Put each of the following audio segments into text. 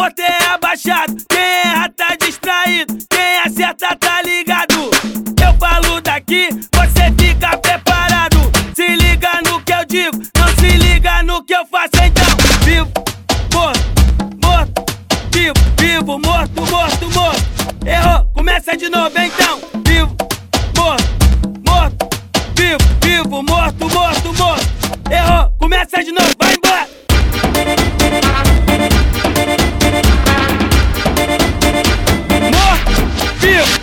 botei abaixado. Quem erra tá distraído, quem acerta tá ligado. Eu falo daqui, você fica preparado. Se liga no que eu digo, não se liga no que eu faço então. Vivo, morto, morto, vivo, vivo, morto, morto, morto. Errou, começa de novo então. Vivo, morto, morto, vivo, vivo, morto, morto, morto. Errou, começa de novo, vai embora. Morto, vivo.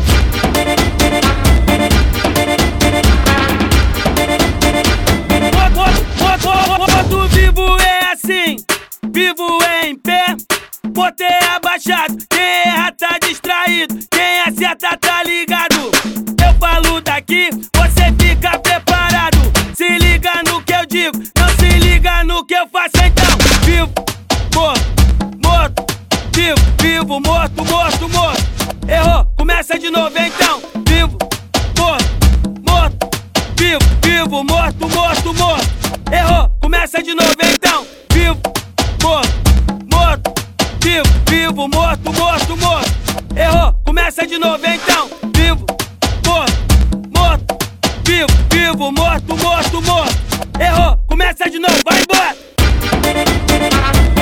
Morto, vivo é assim, vivo é em pé. Botei abaixado, quem erra tá distraído, quem acerta tá ligado. Eu falo daqui, você fica preparado. Se liga no que eu digo, não se liga no que eu faço então. Vivo, morto, morto, vivo, vivo, morto, morto, morto. Errou, começa de novo então. Vivo, morto, morto, vivo, vivo, morto, morto, morto. Errou, começa de novo então. Vivo, morto, morto, vivo, vivo, morto, morto, morto. Errou, começa de novo então. Vivo, morto, morto, vivo, vivo, morto, morto, morto. Errou, começa de novo, vai embora.